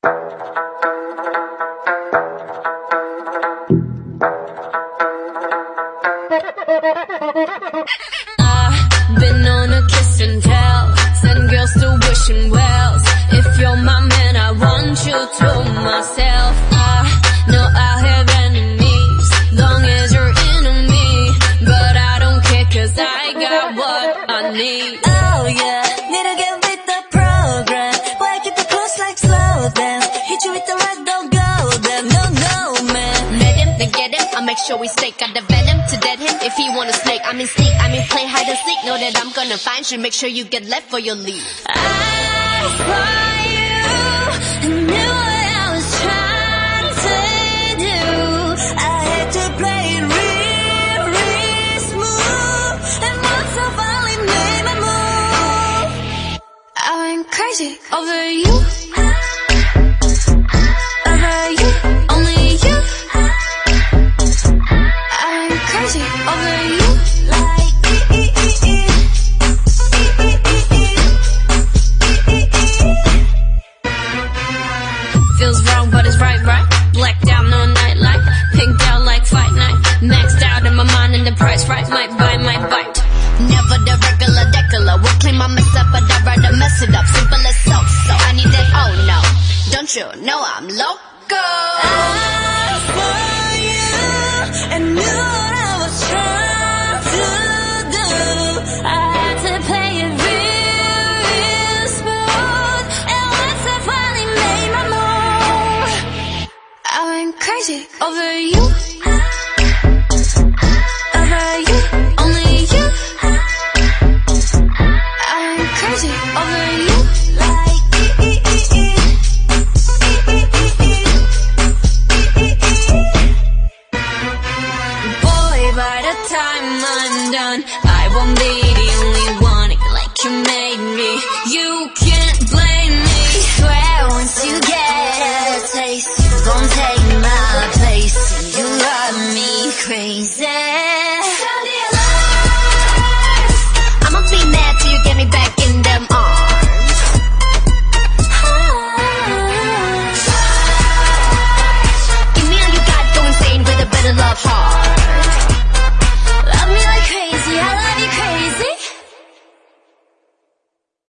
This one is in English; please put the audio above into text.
I've been on a kiss and tell, send girls to wishing wells. If you're my man, I want you to myself. I know I have enemies, long as you're into me, but I don't care 'cause I got what I need. Oh yeah, need to get with the program. Boy, I keep it close like slow dance. Hit you with the right, don't go there. No, no, man. Let him, then get him, I'll make sure we stay. Got the venom to dead him if he wanna snake. I mean sneak, I mean play hide and seek. Know that I'm gonna find you, make sure you get left for your leave. I saw you and knew what I was trying to do. I had to play it real, real smooth. And once I finally made my move, I went crazy over you. Over you, only you. I went crazy over you. Feels wrong, but it's right, right. Blacked out, no nightlight. Pinked out like fight night. Maxed out in my mind and the price right. Might buy, might bite. Never the regular decular. Will claim I mess up, but I'd rather mess it up. Simple as so. So I need that, oh no. Don't you know I'm loco? I saw you and knew what I was trying to do. I had to play it real, real smooth. And once I finally made my move, I went crazy over you. Over you, only you. I went crazy over you. Boy, by the time I'm done, I won't be the only one like you made me. You can't blame me. Swear once you get a taste, you gon' take my place. You drive me crazy.